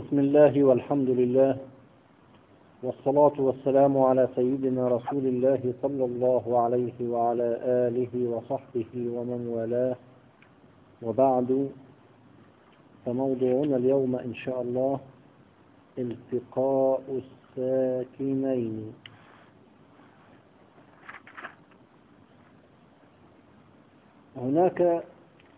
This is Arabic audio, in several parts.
بسم الله والحمد لله، والصلاة والسلام على سيدنا رسول الله صلى الله عليه وعلى آله وصحبه ومن والاه، وبعد. فموضوعنا اليوم إن شاء الله التقاء الساكنين. هناك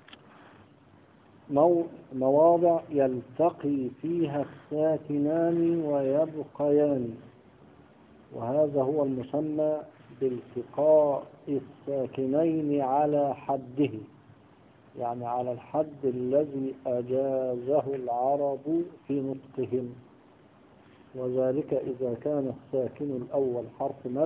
مواضع يلتقي فيها الساكنان ويبقيان، وهذا هو المسمى بالتقاء الساكنين على حده، يعني على الحد الذي أجازه العرب في نطقهم، وذلك إذا كان الساكن الأول حرف مد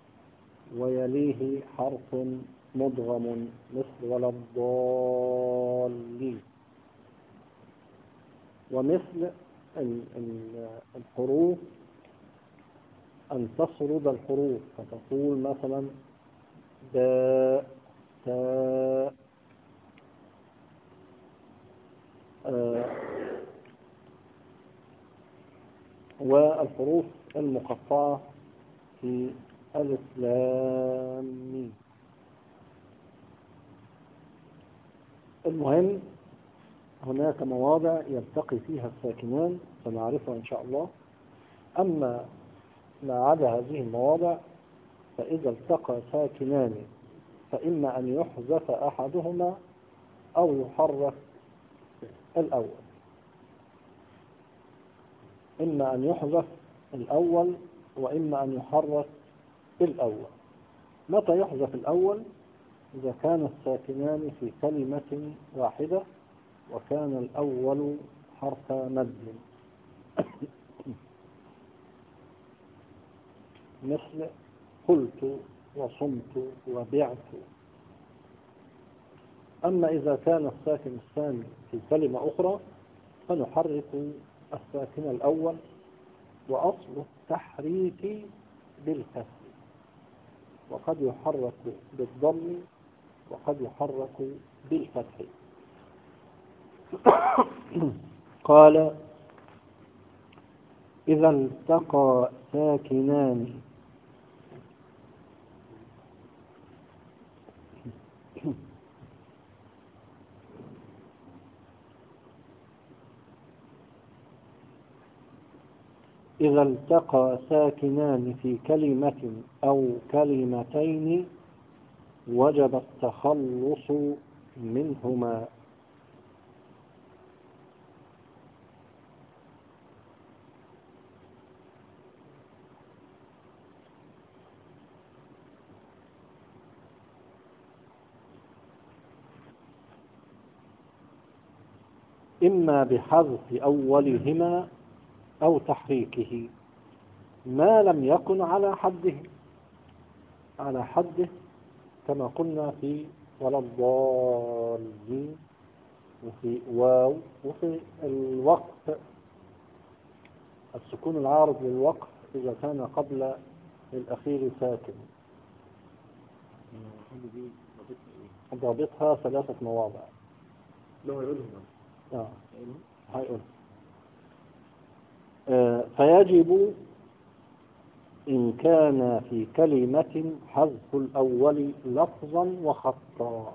ويليه حرف مدغم مثل ولا الضالين، ومثل الحروف أن تصرد الحروف فتقول مثلا باء تاء والحروف المقطعة في ألف لام ميم. المهم هناك مواضع يلتقي فيها الساكنان سنعرفها إن شاء الله. أما ما عدا هذه المواضع فإذا التقى ساكنان فإما أن يحذف أحدهما أو يحرك الأول، إما أن يحذف الأول وإما أن يحرك الأول. متى يحذف الأول؟ إذا كان الساكنان في كلمة واحدة وكان الأول حرف مد مثل قلت وصمت وبعت. أما إذا كان الساكن الثاني في كلمة أخرى فنحرك الساكن الأول، وأصل التحريك بالكسر، وقد يحرك بالضم وقد يحرك بالفتح. قال إذا التقى ساكنان إذا التقى ساكنان في كلمة أو كلمتين وجب التخلص منهما. إما بحذف أولهما أو تحريكه ما لم يكن على حده كما قلنا في ولا الضالين، وفي واو، وفي الوقف السكون العارض للوقف إذا كان قبل الأخير ساكن. ضابطها 3 مواضع. هيقولها. فيجب إن كان في كلمة حذف الأول لفظا وخطا،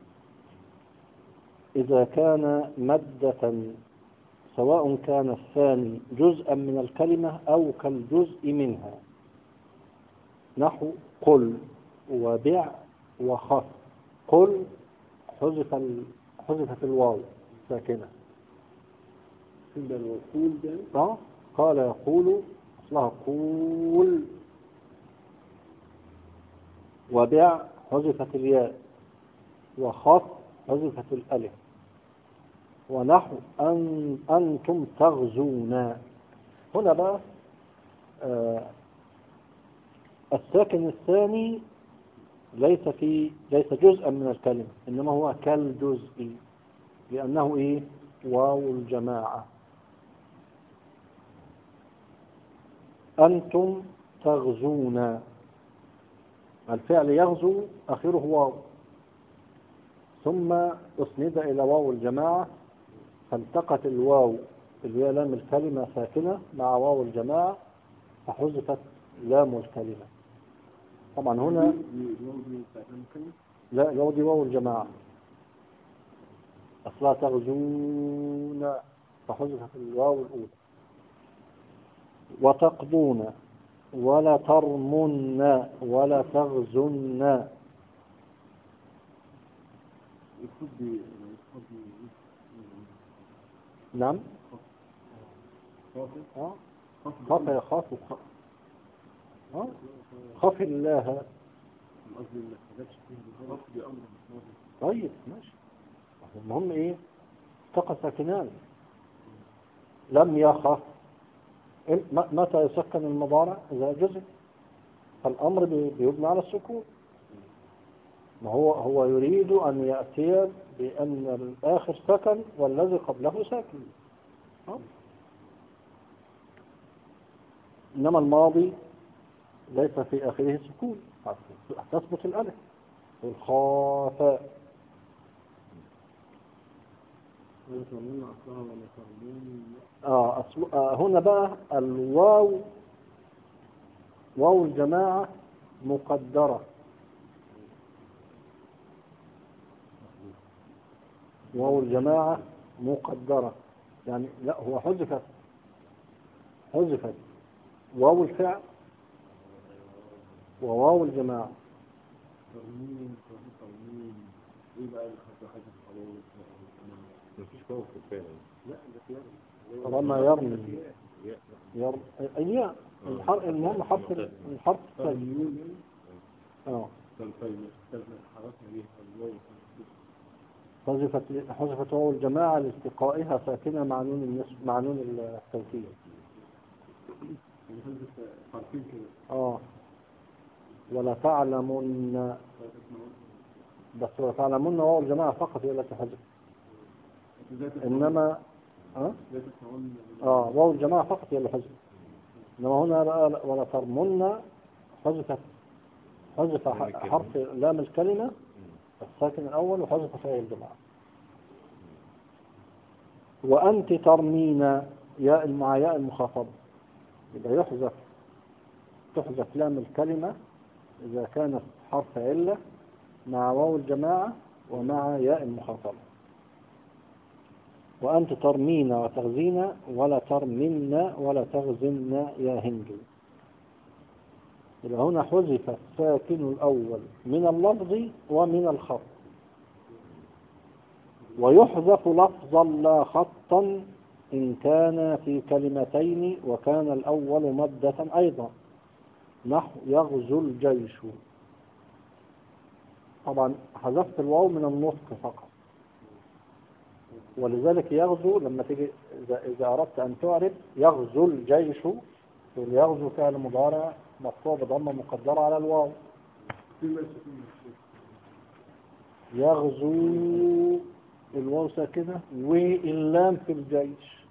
إذا كان مادة سواء كان الثاني جزءا من الكلمة أو كالجزء منها، نحو قل وبع وخف. قل حذفت الواو ساكنة. قال يقول أصلها قول. وبع حذفت الياء، وخف حذفت الألف. ونحو أنتم تغزون. هنا بقى الساكن الثاني ليس جزءا من الكلمة، إنما هو كالجزء، لأنه واو الجماعة. أنتم تغزون، الفعل يغزو آخره واو، ثم أسند إلى واو الجماعة، فالتقت الواو اللي هي لام الكلمة ساكنة مع واو الجماعة فحذفت لام الكلمة. طبعا هنا لا، الواو دي واو الجماعة أصلا تغزون فحذفت الواو الأولى. وتقضون ولا ترمن ولا تغزن. نعم خاف يخاف خاف الله. طيب ماشي. المهم ايه؟ التقى ساكنان. لم يخف متى يسكن المضارع؟ إذا جزء، فالأمر بيبنى على السكون. ما هو يريد أن يأتي بأن الآخر سكن والذي قبله ساكن. إنما الماضي ليس في آخره سكون، تثبت الألف والخافاء. هنا بقى الواو واو الجماعة مقدرة. واو الجماعة مقدرة يعني لا، هو حذفت واو الفعل وواو الجماعة. مفيش واو في الفعل. رمى يرمي الياء. المهم حرف الثاني. حذفت واو الجماعة لاستقائها ساكنة مع نون التوكيد. ولا تعلمون، بس ولا تعلمون واو الجماعة فقط هي التي حذفت. إنما واو الجماعة فقط هي اللي حذفت. إنما هنا ولا ترمون حذف حرف لام الكلمة الساكن الأول وحذف واو الجماعة. وأنت ترمين ياء مع ياء المخاطبة، يبقى تحذف لام الكلمة إذا كانت حرف علة مع واو الجماعة ومع ياء المخاطبة. وأنت ترمين وتغزين ولا ترمن ولا تغزن يا هند. يبقى هنا حذف الساكن الأول من اللفظ ومن الخط، ويحذف لفظا لا خطا إن كان في كلمتين وكان الأول مادة أيضا، نحو يغزو الجيش. طبعا حذفت الواو من النطق فقط، ولذلك يغزو لما تيجي إذا أردت أن تعرف يغزو الجيش، يغزو فعل مضارع مرفوع بضمة مقدرة على الواو. يغزو الواو ساكنة واللام في الجيش.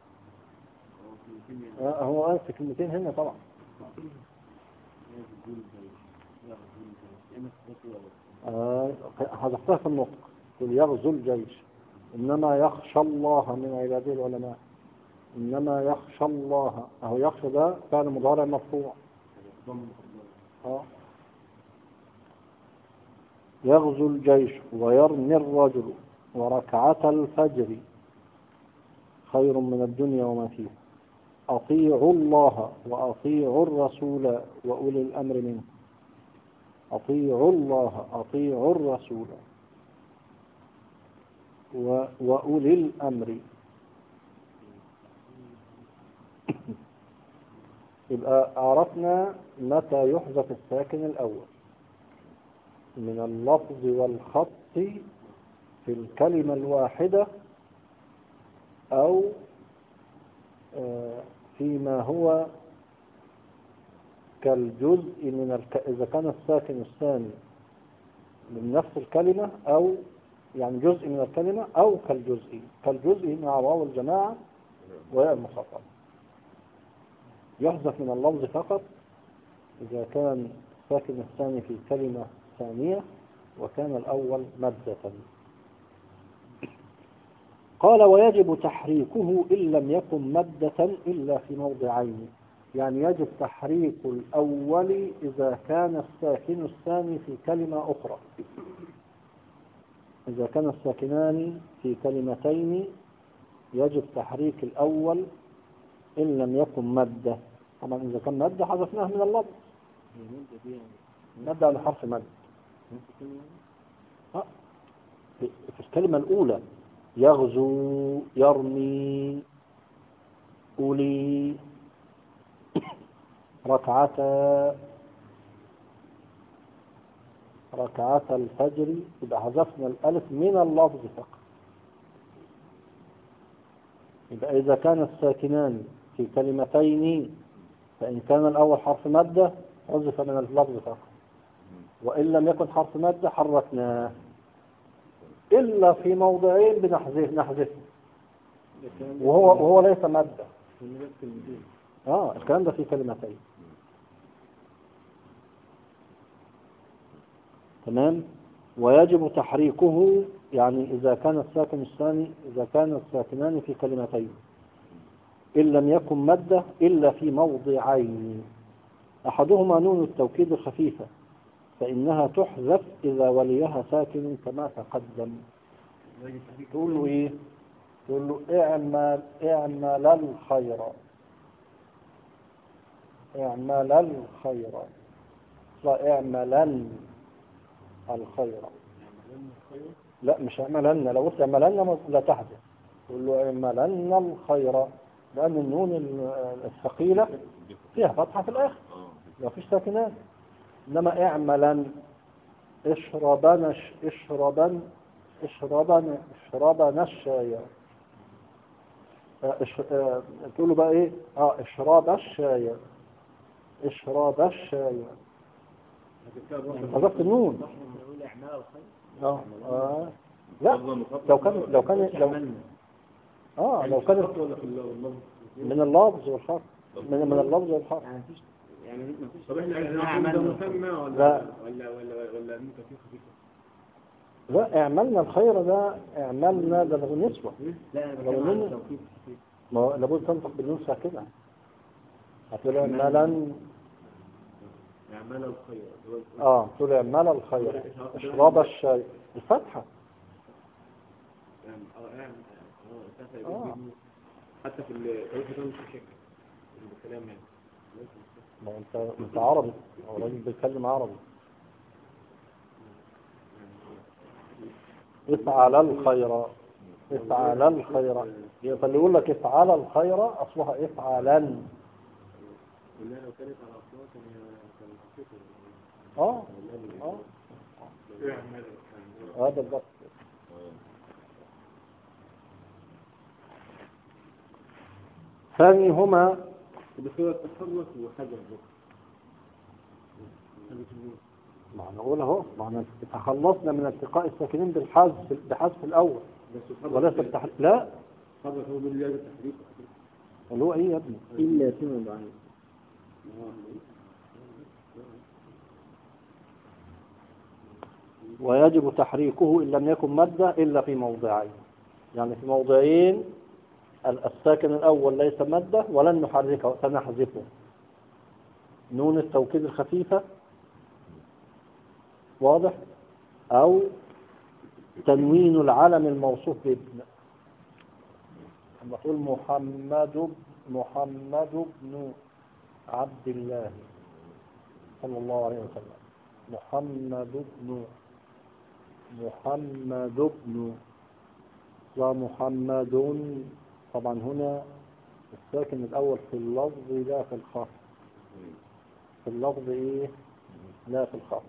هو قال في كلمتين هنا طبعا. حذفتها في النطق، قل يغزو الجيش. إنما يخشى الله من عباده العلماء. إنما يخشى الله، أهو يخشى ده فعل مضارع مرفوع. يغزو الجيش ويرمي الرجل وركعة الفجر خير من الدنيا وما فيها. أطيعوا الله وأطيعوا الرسول وأولي الأمر منكم. أطيعوا الله أطيعوا الرسول وأولي الأمر. يبقى عرفنا متى يحذف الساكن الأول من اللفظ والخط في الكلمة الواحدة، أو فيما هو كالجزء إذا كان الساكن الثاني من نفس الكلمة، أو يعني جزء من الكلمة، أو كالجزء مع واو الجماعة وياء المخاطبة. يحذف من اللفظ فقط إذا كان الساكن الثاني في كلمة ثانية وكان الأول مادة. قال ويجب تحريكه إن لم يكن مادة إلا في موضعين. يعني يجب تحريك الأول إذا كان الساكن الثاني في كلمة أخرى. إذا كان الساكنان في كلمتين يجب تحريك الأول إن لم يكن مادة. طبعا إذا كان مادة حذفناه من اللفظ. مادة على حرف مادة. في الكلمة الأولى يغزو، يرمي، أولي، ركعتا الفجر، يبقى حذفنا الألف من اللفظ فقط. يبقى إذا كان الساكنان في كلمتين فإن كان الأول حرف مادة حذف من اللفظ فقط، وإن لم يكن حرف مادة حركناه إلا في موضعين بنحذفه وهو ليس مادة. الكلام ده في كلمتين. تمام. ويجب تحريكه يعني إذا كان الساكنان في كلمتين إن لم يكن مادة إلا في موضعين. أحدهما نون التوكيد الخفيفة فإنها تحذف إذا وليها ساكن كما تقدم. تقول له إيه؟ تقول له اعمل الخير، اعمل الخير، لا اعملن الخير. لا مش اعملن، لو قلت اعملن لا تحذف. تقول له اعملن الخير لأن النون الثقيلة فيها فتحة في الآخر لو فيش ساكنات. إنما اعملن، اشربن الشاي. تقول له بقى ايه؟ اشرب الشاي، اشرب الشاي. حذفت النون. لا لو كان من اللفظ والحرف، من اللفظ والحرف. يعني مفيش. طب احنا مسمى ولا انت في خفيفه؟ لا اعملنا الخير ده، اعملنا ده لو نسوة. لا انا ما لابد تنطق بالنون ساكنة. هتقول اعملا، اعمل الخير. تقول اعمل الخير، اشرب الشاي، الفتحة. حتى في الطريقة مش شكل الكلام يعني. ما انت عربي، او راجل بيتكلم عربي. افعل الخير، افعل الخير. فاللي يقول لك افعل الخير اصلها افعلا. لو كانت على اصلها كان هذا بالضبط. ثانيهما بصيغة التحرك وحذف. معنى نقول اهو، معنى تخلصنا من التقاء الساكنين بحذف الاول وليس التحريك. لا حذف هو بالله التحريك. اللي هو ايه يا ابني؟ الا في موضعين. ويجب تحريكه إن لم يكن مادة إلا في موضعين. يعني في موضعين الساكن الأول ليس مادة ولن نحركه سنحذفه. نون التوكيد الخفيفة، واضح؟ أو تنوين العلم الموصوف بابن. لما تقول محمد بن عبد الله صلى الله عليه وسلم، محمد بن ومحمد. طبعا هنا الساكن الأول في اللفظ لا في الخط. في اللفظ إيه؟ لا في الخط.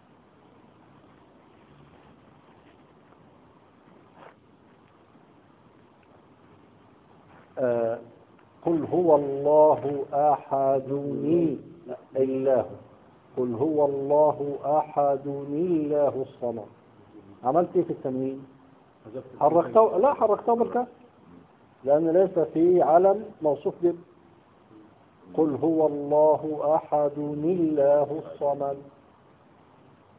قل هو الله أحدني الله، قل هو الله أحدني الله الصمد. عملت ايه في التنوين؟ حركته؟ لا حركته بالكسر لأن ليس فيه علم موصوف به. قل هو الله أحدني الله الصمد.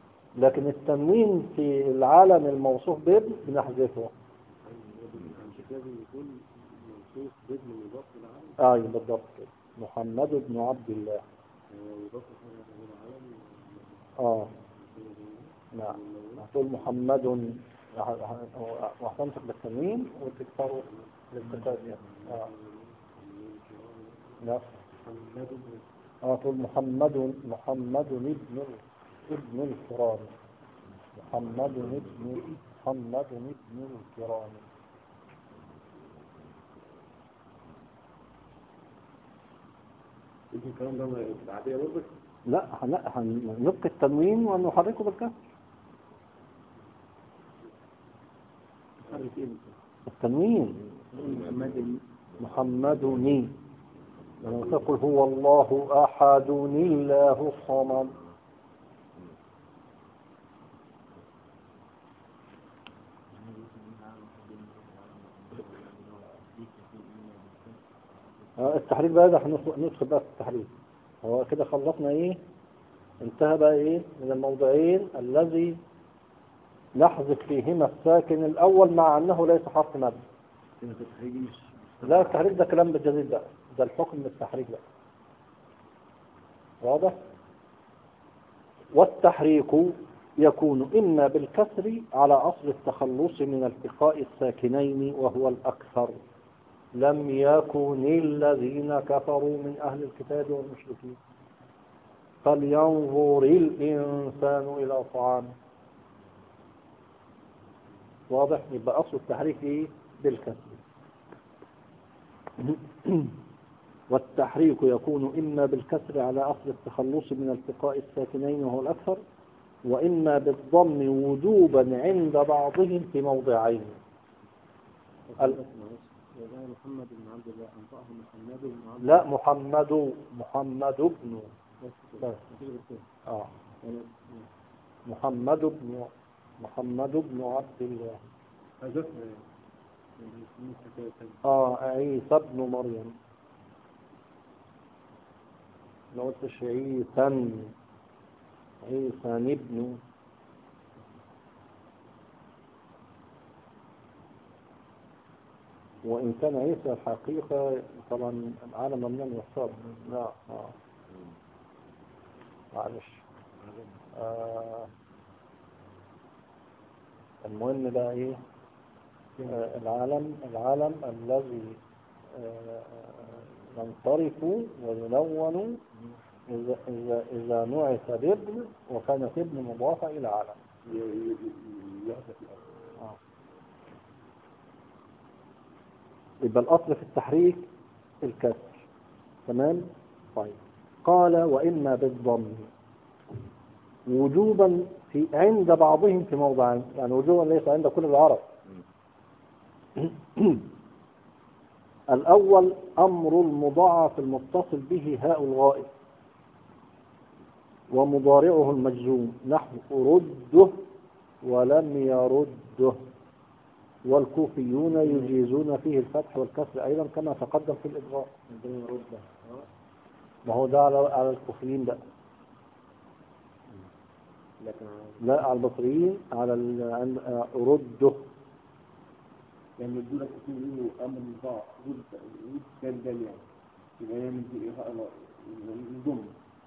لكن التنوين في العالم الموصوف به بنحذفه. لازم يكون موصوف بابن مضاف للعالم. بالضبط كده. محمد بن عبد الله. مضاف للعالم. نعم. هتقول محمد وهتنطق بالتنوين وتكسره للتكسير. لا. تقول محمد ابن الكرام. محمد ابن الكرام. يمكن الكلام ده العادية برضك؟ لا، هنبقي التنوين ونحركه بالكسر. حرك ايه؟ التنوين. محمدني. لما تقول هو الله أحد الله الصمد. التحريك بقى ده ندخل بقى في التحريك. هو كده خلصنا ايه؟ انتهى بقى ايه من الموضعين الذي نحذف فيهما الساكن الاول مع انه ليس حرف مد. لا، التحريك ده كلام بالجديد بقى، ده الحكم من التحريك بقى. واضح؟ والتحريك يكون إما بالكسر على أصل التخلص من التقاء الساكنين وهو الأكثر. لم يكن الذين كفروا من أهل الكتاب والمشركين فلينظر الإنسان إلى طعامه. واضح؟ يبقى أصل التحريك إيه؟ بالكسر. والتحريك يكون إما بالكسر على أصل التخلص من التقاء الساكنين وهو الأكثر، وإما بالضم وجوبا عند بعضهم في موضعين. محمد بن عبد الله أنطقه محمد بن عبد الله. لا، محمد بن محمد بن عبد الله. عيسى بن مريم. ما قلتش عيسى ابن. وإن كان عيسى الحقيقة طبعا العالم ممنوع يحصل. لا. معلش. المهم ده ايه؟ العالم الذي ينصرف ويلون إذا نعت بابن وكانت ابن مضافة إلى عالم. يبقى الأصل في التحريك الكسر. تمام؟ طيب. قال وإما بالضم وجوبا عند بعضهم في موضعين، يعني وجوبا ليس عند كل العرب. الأول أمر المضاعف المتصل به هاء الغائب ومضارعه المجزوم نحو رده ولم يرده، والكوفيون يجيزون فيه الفتح والكسر أيضا كما تقدم في الإدغام. ما هو ده على الكوفيين بقى، لا على البصريين على رده. يعني يقول لك يقولوا أمر مضاعف رد كان جميع يبقى يعمل في إيهاء الضم.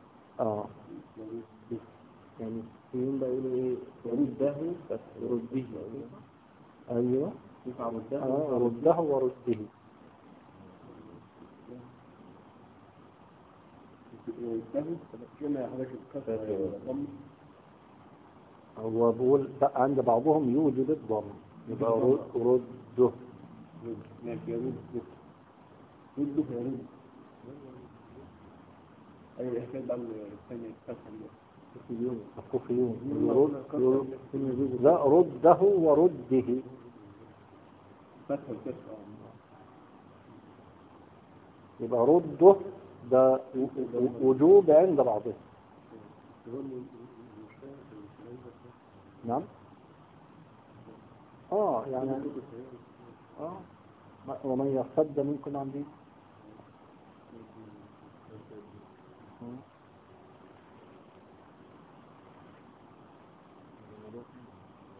يعني الكوفيين بقى يقولوا إيه؟ رده بس رده. أيوه. رده ورده. هو بقول عند بعضهم يوجد الضم يبقى رده. أي حكاية بقى الثانية الكوفيون لا رده ورده فتح الكسر. يبقى رده ده وجوب عند بعضهم. نعم. يعني ومن يرتد منكم عن دين.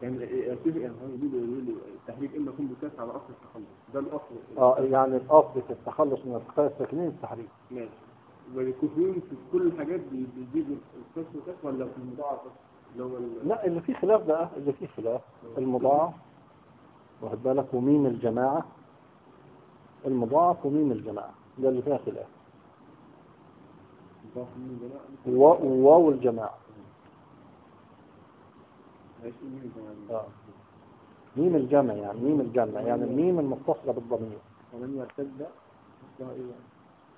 يعني التحريك إما يكون بكاس على أصل التخلص ده الأصل. يعني الأصل في التخلص من التقاء الساكنين التحريك. ماشي. والكوفيين في كل الحاجات بيجيبوا الكاس وكاس ولا في المضاعف اللي هو لا، اللي فيه خلاف بقى، اللي فيه خلاف المضاعف، واخد بالك، وميم الجماعة، المضاعف وميم الجماعة ده اللي فيها خلاف، وواو الجماعة. ميم الجمع، يعني ميم الجمع، يعني الميم المتصلة بالضمير. ومن يرتد اسمها ايه يعني؟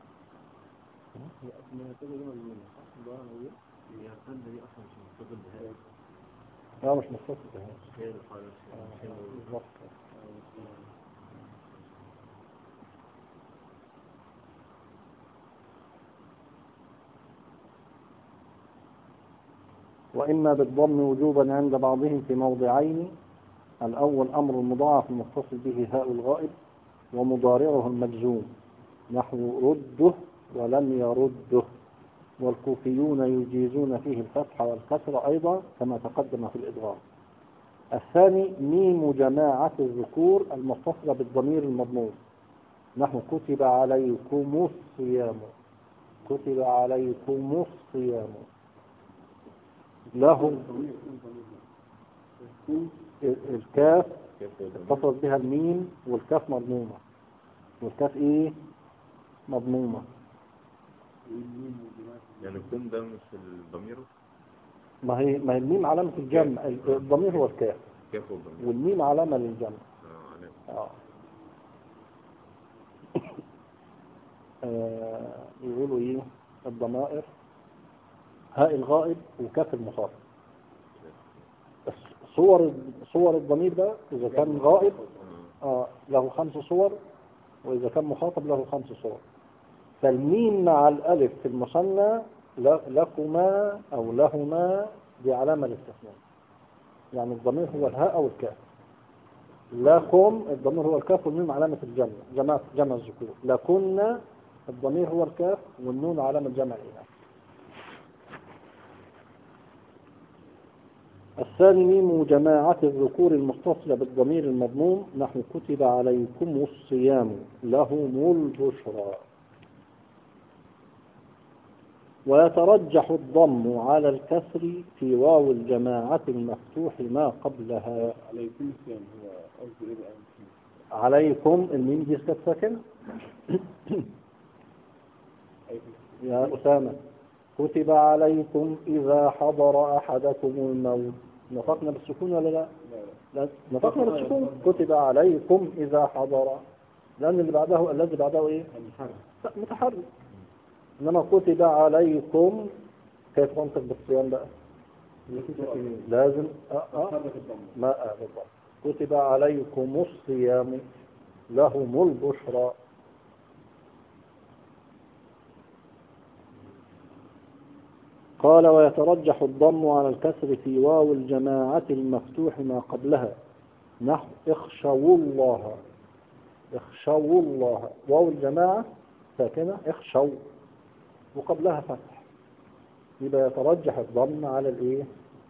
من يرتد دي مجنونة صح؟ ده هي يرتد دي اصلا مش متصل بهذا. لا مش متصل بهذا. هي الحالة بالضبط. وإما بالضم وجوبا عند بعضهم في موضعين: الأول أمر المضاعف المتصل به هاء الغائب ومضارعه المجزوم، نحو رده ولم يرده، والكوفيون يجيزون فيه الفتح والكسر أيضا كما تقدم في الإدغام. الثاني ميم جماعة الذكور المتصلة بالضمير المضموم، نحو كتب عليكم الصيام، كتب عليكم الصيام. لهم الكاف اتصل بها الميم والكاف مضمومة، والكاف ايه مضمومة. يعني يكون ده مش الضمير؟ ما هي الميم علامة الجمع، الضمير هو الكاف والميم علامة للجمع. يقولوا ايه الضمائر هاء الغائب وكاف المخاطب. صور الضمير ده إذا كان غائب له 5 صور، وإذا كان مخاطب له 5 صور. فالميم مع الألف في المثنى لكما أو لهما دي علامة للاستثناء، يعني الضمير هو الهاء أو الكاف. لكم الضمير هو الكاف والميم علامة الجمع، جمع الذكور. لكن الضمير هو الكاف والنون علامة جمع الإناث. الثاني ميم جماعة الذكور المتصلة بالضمير المضموم، نحو كتب عليكم الصيام لهم البشرى. ويترجح الضم على الكسر في واو الجماعة المفتوح ما قبلها. عليكم الصيام هو قصدي ايه بقى؟ عليكم الميم دي ساكنة يا أسامة. كتب عليكم إذا حضر أحدكم الموت، نطقنا بالسكون ولا لا؟ لا نطقنا بالسكون. كتب عليكم إذا حضر، لأن الذي بعده إيه؟ متحرك. إنما كتب عليكم كيف تنطق بالصيام بقى؟ لازم ما بالضبط. كتب عليكم الصيام لهم البشرى. قال ويترجح الضم على الكسر في واو الجماعة المفتوح ما قبلها، نحو اخشوا الله. اخشوا الله، واو الجماعة ساكنة اخشوا وقبلها فتح، يبقى يترجح الضم على الايه؟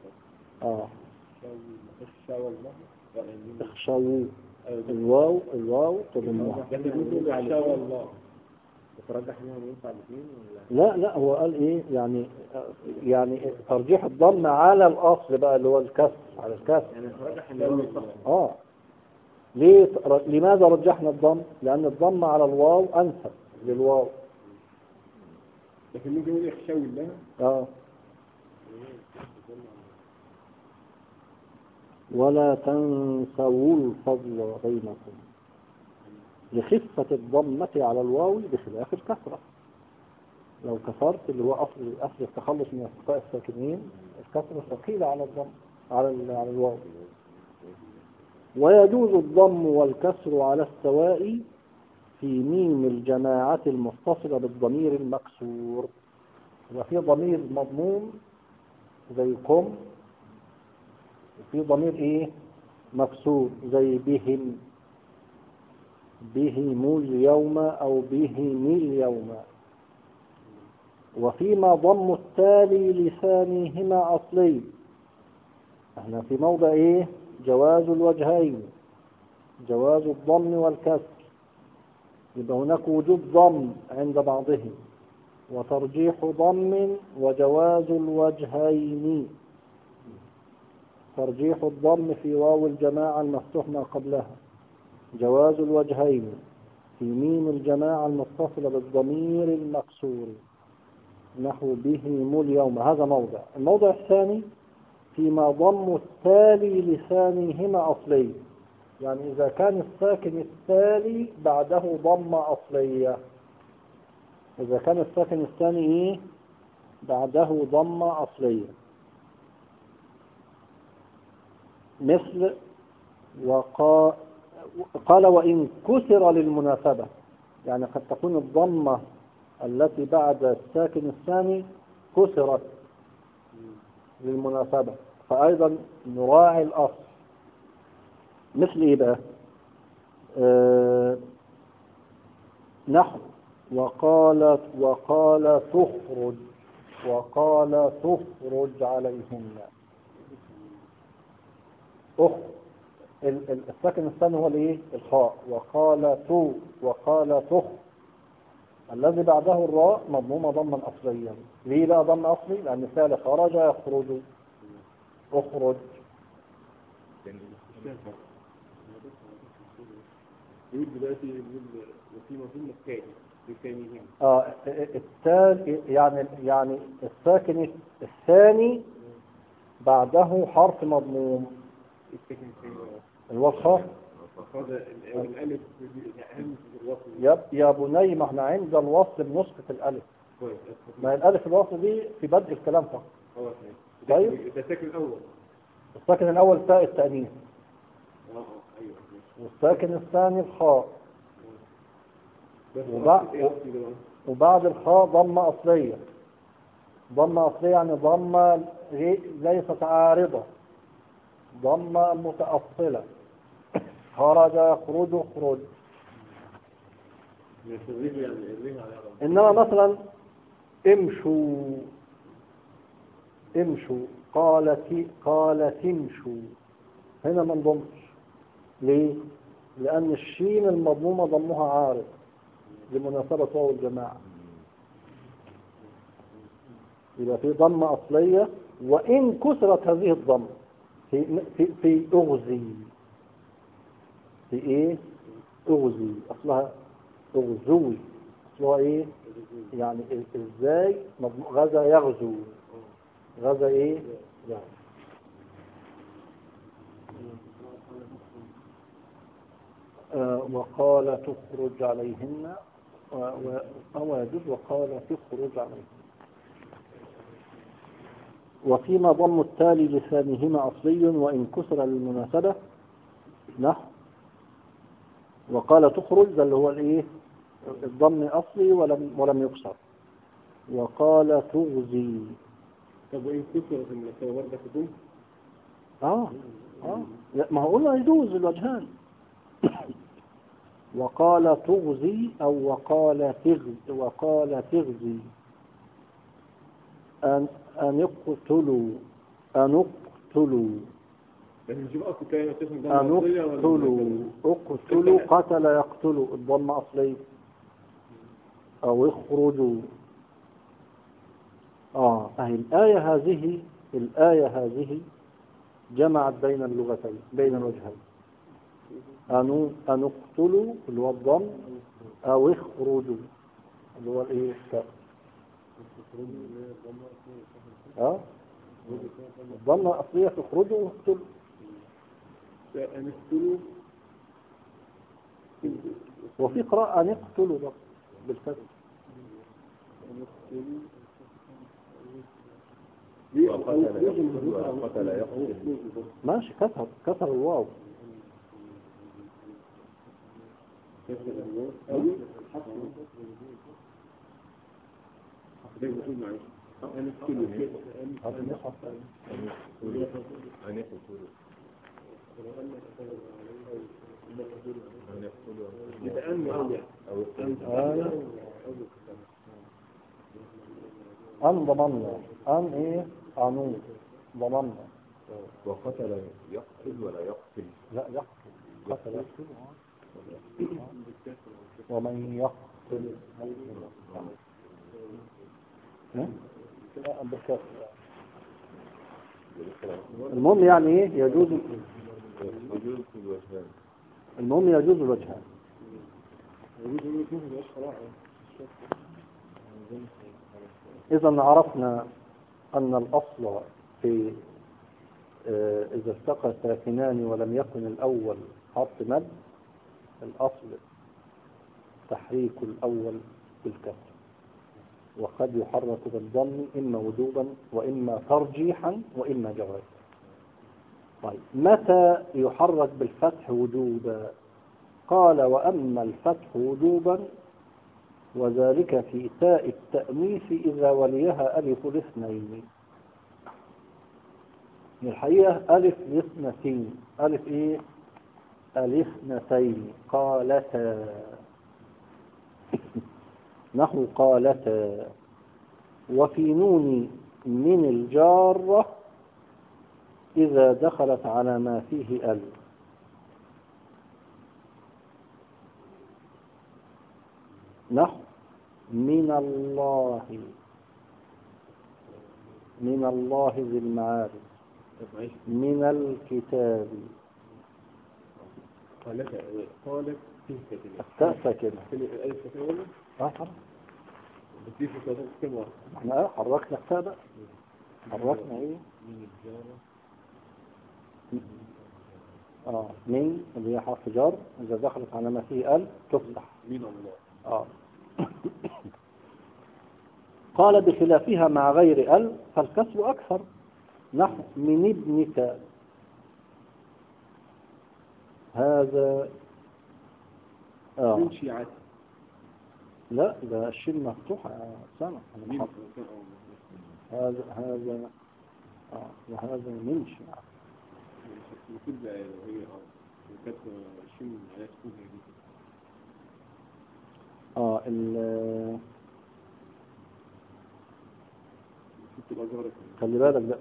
اخشوا الواو تضمها. اخشوا الله ترجح منها ينفع الاثنين ولا لا هو قال ايه يعني ترجيح الضم على الاصل بقى اللي هو الكسر، على الكسر يعني ترجح ان لماذا رجحنا الضم؟ لان الضم على الواو انسب للواو. لكن ممكن يقول اخشوا الله ولا تنسوا الفضل بينكم، لخفة الضمة على الواو بخلاف الكسرة. لو كسرت اللي هو أصل التخلص من التقاء الساكنين، الكسرة ثقيلة على الضم على الواو. ويجوز الضم والكسر على السواء في ميم الجماعة المتصلة بالضمير المكسور. وفي ضمير مضموم زي قم، وفي ضمير ايه مكسور زي بهم اليوم او بهم اليوم. وفيما ضم التالي لثانيهما اصلي، احنا في موضع ايه جواز الوجهين، جواز الضم والكسر. يبقى هناك وجوب ضم عند بعضهم وترجيح ضم وجواز الوجهين. ترجيح الضم في واو الجماعة المفتوح ما قبلها، جواز الوجهين في ميم الجماعة المتصلة بالضمير المكسور نحو بهم اليوم. هذا موضع. الموضع الثاني فيما ضم التالي لثانيهما أصلي، يعني إذا كان الساكن التالي بعده ضم أصلية. إذا كان الساكن الثاني إيه؟ بعده ضم أصلية، مثل قال وإن كسر للمناسبة، يعني قد تكون الضمة التي بعد الساكن الثاني كسرت للمناسبة، فأيضا نراعي الأصل. مثل إيه بقى؟ نحو وقال تخرج عليهن. الساكن الثاني هو الايه؟ الخاء. وقال تخ، الذي بعده الراء مضمومة ضما أصليا. ليه بقى ضم أصلي؟ لأن فعل خرج يخرج، اخرج. يقول دلوقتي وفي مفهوم الثاني التالي يعني الساكن الثاني بعده حرف مضموم. الساكن الثاني الوصف هذا الألف أهم في الوصل. يا بني، ما احنا عند الوصل بنسقط الألف. كويس. ما الألف الوصل دي في بدء الكلام فقط. طيب ده الساكن الأول. الساكن الأول تاء التأنيث، أيوه. والساكن الثاني الخاء، وبعد الخاء ضمة أصلية. ضمة أصلية يعني ضمة ليست عارضة، ضمة متأصلة. خرج يخرج اخرج. إنما مثلا امشوا قالت امشوا، هنا ما نضمش. ليه؟ لأن الشين المضمومة ضمها عارض لمناسبة واو الجماعة، يبقى في ضمة أصلية. وإن كسرت هذه الضمة في أغزي، في إيه؟ أغزي، أصلها أغزوي، أصلها إيه؟ يعني إزاي غزا يغزو، غزا إيه؟ يعني وقال تخرج عليهن، أو يجوز وقال تخرج عليهن. وفيما ضم التالي لثانيهما أصلي وإن كسر للمناسبة نحو وقال تخرج، ده اللي هو الإيه؟ الضم أصلي ولم يكسر. وقال تغزي. طب وإن كسر في المناسبة برضه تضم؟ ما هو قلنا يجوز الوجهان. وقال تغزي أو وقال تغزي. أن اقتلوا اقتلوا قتل يقتلوا، الضم أصلي. أو اخرجوا. الآية هذه جمعت بين اللغتين، بين الوجهين. أن اقتلوا اللي هو الضم، أو اخرجوا اللي هو الايه؟ الضمة الأصلية تخرجوا واقتلوا. أن اقتلوا، وفي قراءة أن اقتلوا بالكسر. ماشي، كسر الواو. أن ضمنا، أن إيه؟ أنو ضمنا. وقتل يقتل ولا يقتل؟ لا يقتل، قتل يقتل. ومن يقتل لا بالكسر. المهم يعني ايه يجوز، يجوز الوجهان. المهم يجوز الوجهان. إذا عرفنا أن الأصل في إذا التقى ساكنان ولم يكن الأول حرف مد، الأصل تحريك الأول بالكسر، وقد يحرك بالضم إما وجوبا وإما ترجيحا وإما جواز. طيب متى يحرك بالفتح وجوبا؟ قال وأما الفتح وجوبا وذلك في تاء التأنيث إذا وليها ألف الاثنين. الحقيقة ألف الاثنتين، ألف إيه؟ الاثنتين. قالتا، نحو قالتا. وفي نون من الجارة إذا دخلت على ما فيه ألف. نحو من الله، من الله ذي المعارف، من الكتاب. قالت فيه كده التاء ساكنة. الألف ساكنة ولا؟ بس دي في صوتك كم واحد؟ احنا حركنا التاء بقى. حركنا ايه؟ من الجارة. من اللي هي حرف جر إذا دخلت على ما فيه ألف تفتح. من الله. قال بخلافها مع غير ألف فالكسر أكثر. نحو من ابنك هذا. من شيعته. لا ده الشين مفتوحة سنة. هذا وهذا من شيعته. المفروض بقى هي الكسر الشين عليها تكون هي دي. خلي بالك بقى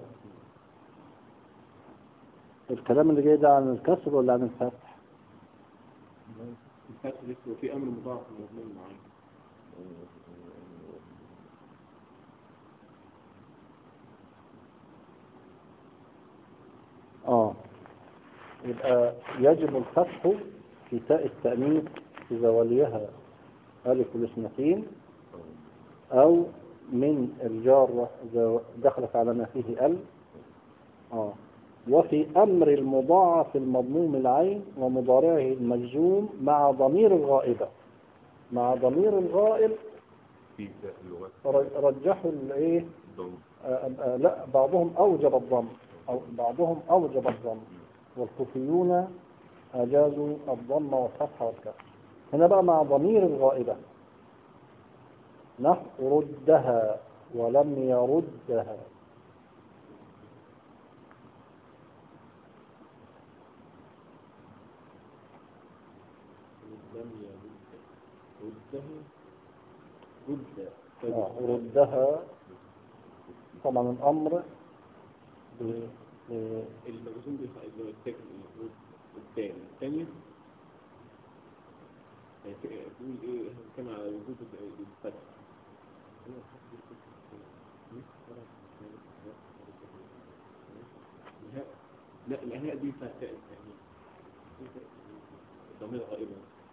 الكلام اللي جاي ده عن الكسر ولا عن الفتح؟ الفتح لسه وفي أمر مضاعف مضمون معين. يبقى يجب الفتح في تاء التأنيث إذا وليها ألف الاثنتين، أو من الجارة إذا دخلت على ما فيه ألف. وفي أمر المضاعف المضموم العين ومضارعه المجزوم مع ضمير الغائبة. مع ضمير الغائب في اللغات رجحوا الايه؟ لا بعضهم أوجب الضم، أو بعضهم أوجب الضم، والكوفيون أجازوا الضم والفتح والكسر. هنا بقى مع ضمير الغائبة. نحو ردها ولم يردها. ردها طبعا الأمر المجزوم الثاني يقول ايه كما على وجود الفتح. لا الأهياء دي فتاة يعني ضمير غائبة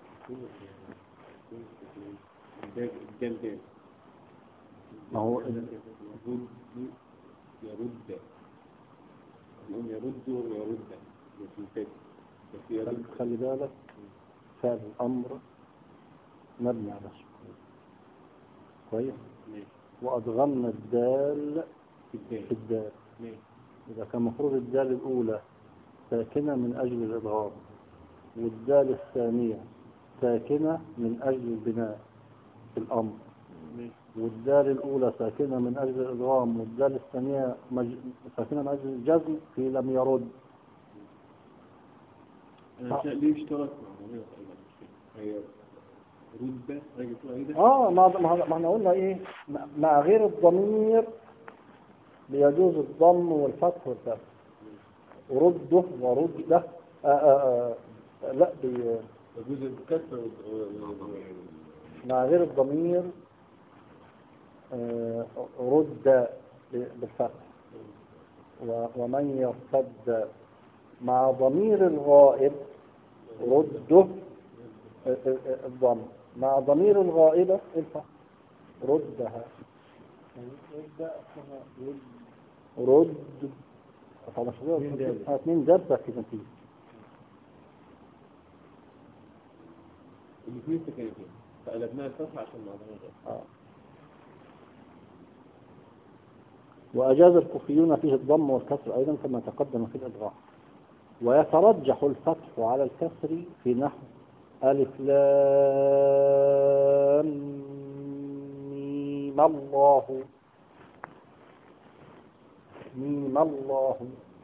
الجلدان. ما هو يرد يقوم يرد ويرد. خلي بالك فعل الأمر مبني على السكون كويس، وأدغمنا الدال في الدال. إذا كان مفروض الدال الأولى ساكنة من أجل الإدغام، والدال الثانية ساكنة من أجل البناء في الأمر، والدال الأولى ساكنة من أجل الإدغام، والدال الثانية ساكنة من أجل الجزم في لم يرد. ليه اشترك مع هي رد ما احنا قلنا ايه مع غير الضمير بيجوز الضم والفتح والكسر. رده ورده. لا جزء الكسر مع غير الضمير رد بالفتح. ومن يرتد مع ضمير الغائب رده الضم، مع ضمير الغائبة الفتح ردها. رد طبعا اثنين جابة كده فيه الاثنين سكنتين فقلبناها الفتحة عشان نعرفها. وأجاز الكوفيون فيه الضم والكسر أيضا كما تقدم في الإدغام. ويترجح الفتح على الكسر في نحو ألف لام ميم الله. ميم الله.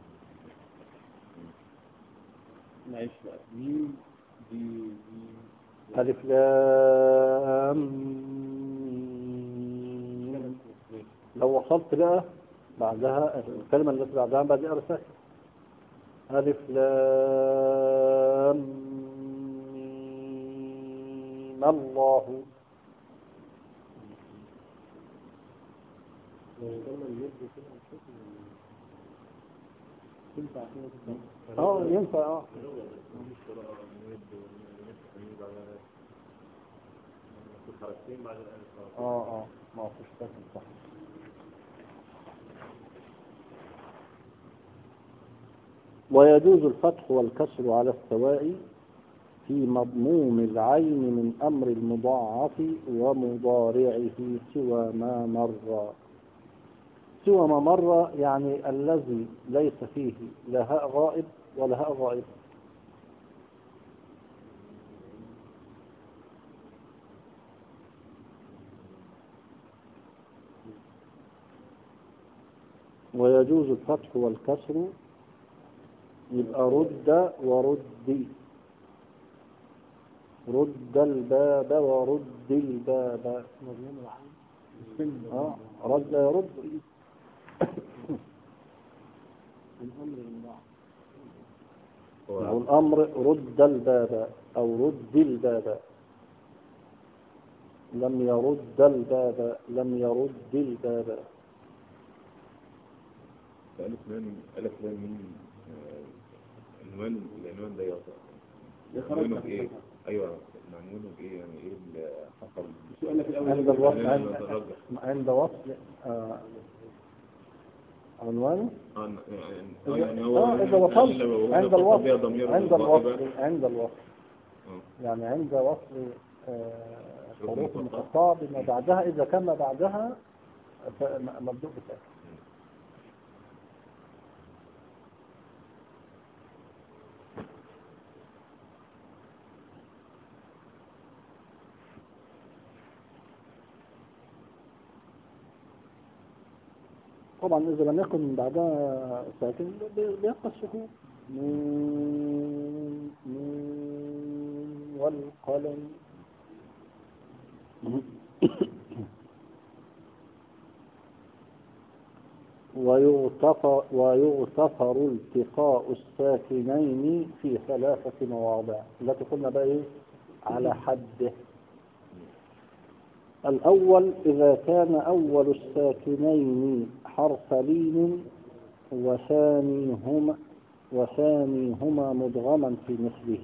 معلش بقى ميم دي ألف لام ميم. لو وصلت بقى بعدها الكلمة التي بعدها بعد أرسال ألف لام ميم الله. ينفع ما فيش ساكن صح. ويجوز الفتح والكسر على السواء في مضموم العين من أمر المضاعف ومضارعه سوى ما مر. سوى ما مر يعني الذي ليس فيه لا هاء غائب ولا هاء غائب. ويجوز الفتح والكسر يبقى رد وردي. رد الباب ورد الباب. رد يرد. الأمر رد الباب أو رد الباب. لم يرد الباب لم يرد الباب. ألف لام ميم العنوان ده يعطى ايه؟ ايوه معنونه بايه يعني ايه اللي حصل؟ عند وصل عنوانه يعني هو إذا وصلت عند الوصل يعني عند وصل حروف المقطعة بما بعدها إذا كان ما بعدها مبدوء بساكن. طبعا إذا لم يكن بعدها ساكن بيبقى السكون. نون والقلم. ويغتفر التقاء الساكنين في 3 مواضع التي قلنا بقى إيه على حده. الأول إذا كان أول الساكنين حرف لين وثانيهما مدغما في مثله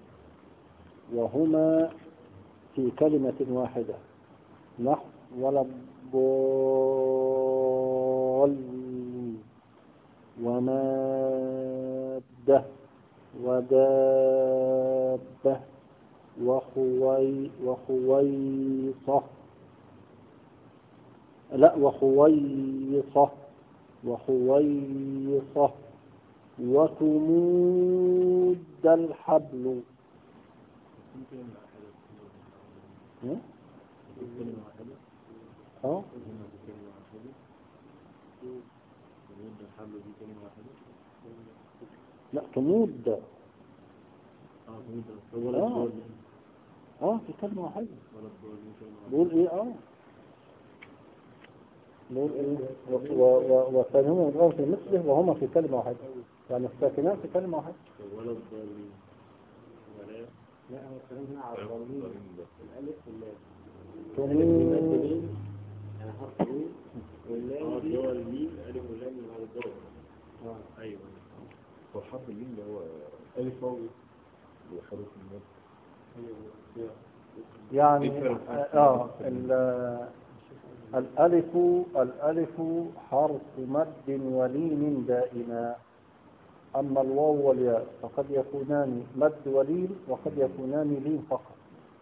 وهما في كلمة واحدة نحو ولا الضالين ومادة ودابة وخويصة وتمود الحبل. لا تمود في كلمة واحدة. بقول ايه بقول ايه وثانيهما مدغم في مثله وهما في كلمة واحدة. يعني الساكنات في كلمة واحدة. ولا الضالين ولا لا هو الكلام هنا على الضالين الألف واللام تمود يعني حرف مين واللام دي هو الميم ألف واللام من على الضاد أيوه هو حرف الميم اللي هو ألف واو حروف المد. أيوه يعني الألف حرف مد ولين دائما، أما الواو والياء فقد يكونان مد ولين وقد يكونان لين فقط.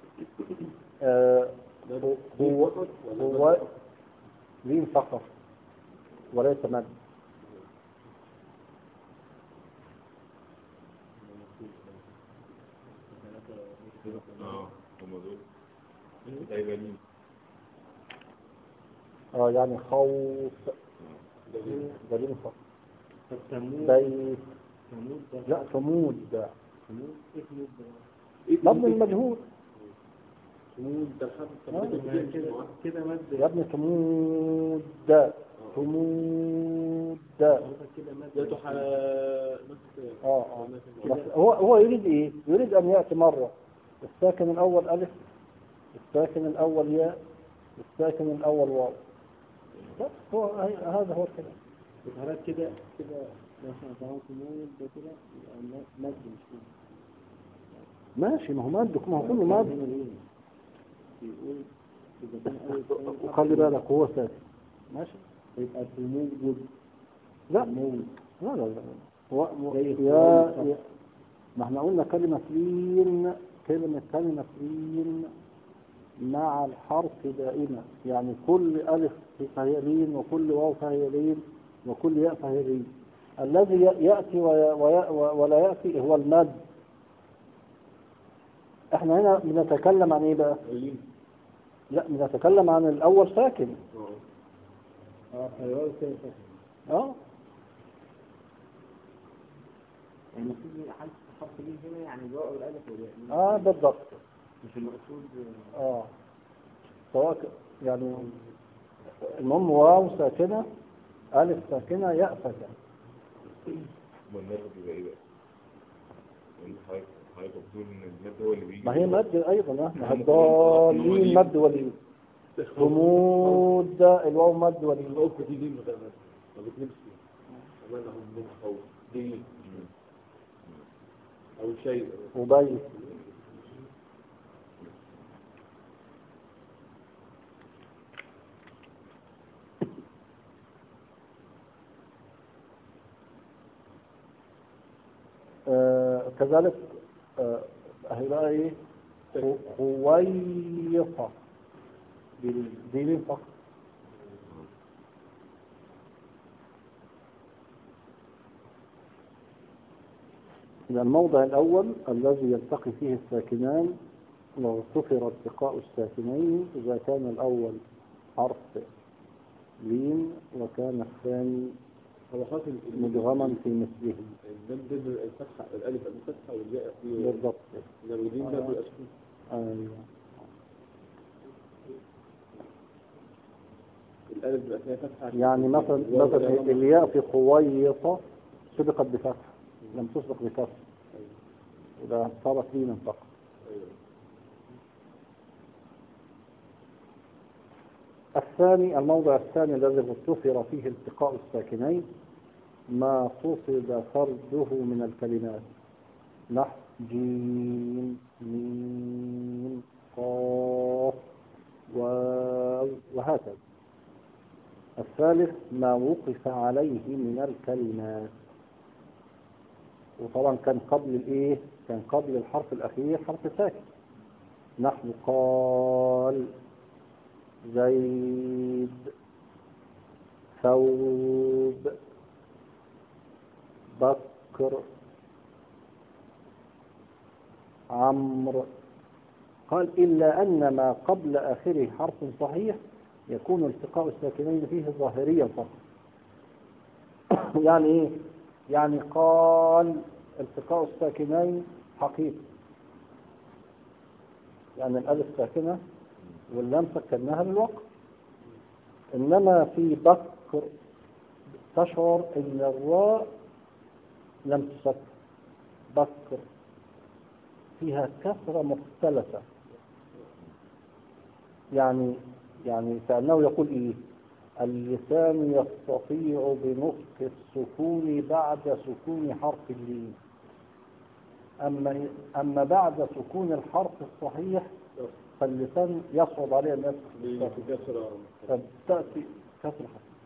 هو لين فقط وليس مد. هم دول دايبانين. يعني خوف دليل فقط. ثمود لا ثمود ثمود مبني المجهول. ثمود ده الحرف كده مد يا ابني ثمود كده مد بس هو يريد ايه؟ يريد ان ياتي مره الساكن الاول الف، الساكن الاول ياء، الساكن الاول واو. بس هو هذا هو الكلام. الحالات كده مثلا ثمود ده كده مد مش ماشي، ما هو مد، ما هو كله مد. يقول إذا كان أول وخلي بالك هو ساكن ماشي يبقى ثمود لا هو ما احنا قلنا كلمة لين، كلمة لين مع الحرف دائما، يعني كل ألف فهي لين وكل واو فهي لين وكل ياء فهي لين. الذي يأتي ولا يأتي هو المد. احنا هنا بنتكلم عن ايه بقى؟ لا بنتكلم عن الأول ساكن. يعني في حرف ليه هنا يعني الواو والالف والياء بالضبط. مش المقصود سواء يعني المهم واو ساكنة، ألف ساكنة، ياء ساكنة. والنرد يبقى ايه بقى؟ حضرتك بتقول ان المد هو اللي بيجي. ما هي مد ايضا، ما هي الضالين مد ولين. ثمود الواو مد ولين. الأوف دي ما بتنمش وما لهم من خوف دي أو شيء وبيت كذلك هيبقى ايه؟ خويصة دي فقط. الموضع الأول الذي يلتقي فيه الساكنان واغتفر التقاء الساكنين إذا كان الأول حرف لين وكان الثاني مدغما في مثله. الفتحة الألف الفتحة والياء بالضبط. الجين ده بالأسفل. أيوه. الألف بأسفل فتحة. يعني مثلا الياء في خويصة سبقت بفتح لم تسبق بكسر، إذا صارت لينا فقط. الثاني الموضع الثاني الذي اغتفر فيه التقاء الساكنين ما قصد فرده من الكلمات نحو جيم ميم قاف وهكذا. الثالث ما وقف عليه من الكلمات، وطبعا كان قبل الايه؟ كان قبل الحرف الاخير حرف ساكن نحو قال زيد ثوب بكر عمرو. قال إلا أن ما قبل آخره حرف صحيح يكون التقاء الساكنين فيه ظاهريا فقط. يعني إيه؟ يعني قال التقاء الساكنين حقيقي، يعني الألف ساكنة واللام سكناها للوقت. إنما في بكر تشعر إن الراء لم تسكر. بكر فيها كسرة مختلفة، يعني كأنه يقول إيه؟ اللسان يستطيع بنطق السكون بعد سكون حرف اللين، أما بعد سكون الحرف الصحيح فاللسان يصعب عليه أن يسكت، فتأتي كسرة.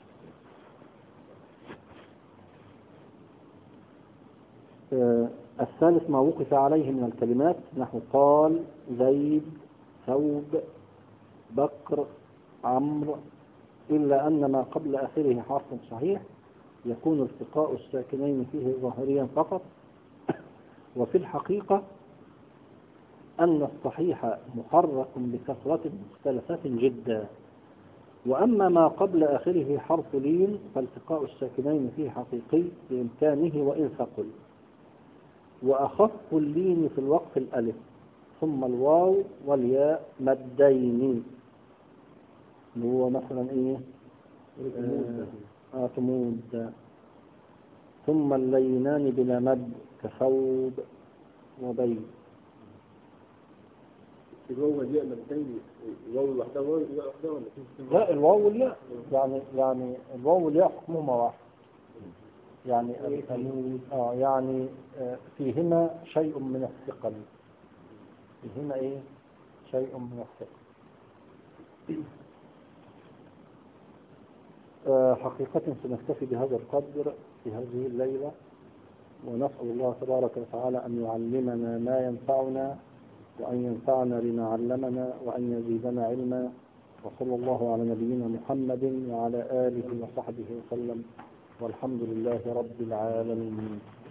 الثالث ما وقف عليه من الكلمات نحو قال، زيد، ثوب، بكر، عمرو، إلا أن ما قبل آخره حرف صحيح يكون التقاء الساكنين فيه ظاهريا فقط. وفي الحقيقة أن الصحيح محرك بكثرة مختلفة جدا. وأما ما قبل آخره حرف لين فالتقاء الساكنين فيه حقيقي بإمكانه وإن ثقل. وأخف اللين في الوقف الألف ثم الواو والياء مدين، اللي هو مثلا إيه؟ تمود. ثم اللينان بلا مد كثوب وبيت. الواو والياء مدين، الواو لوحدها والياء لوحدها ولا لا، الواو والياء يعني الواو والياء حكمهما واحد، يعني فيهما شيء من الثقل، فيهما ايه؟ شيء من الثقل. حقيقة سنكتفي بهذا القدر في هذه الليلة، ونسأل الله تبارك وتعالى أن يعلمنا ما ينفعنا وأن ينفعنا بما علمنا وأن يزيدنا علما. وصلى الله على نبينا محمد وعلى آله وصحبه وسلم، والحمد لله رب العالمين.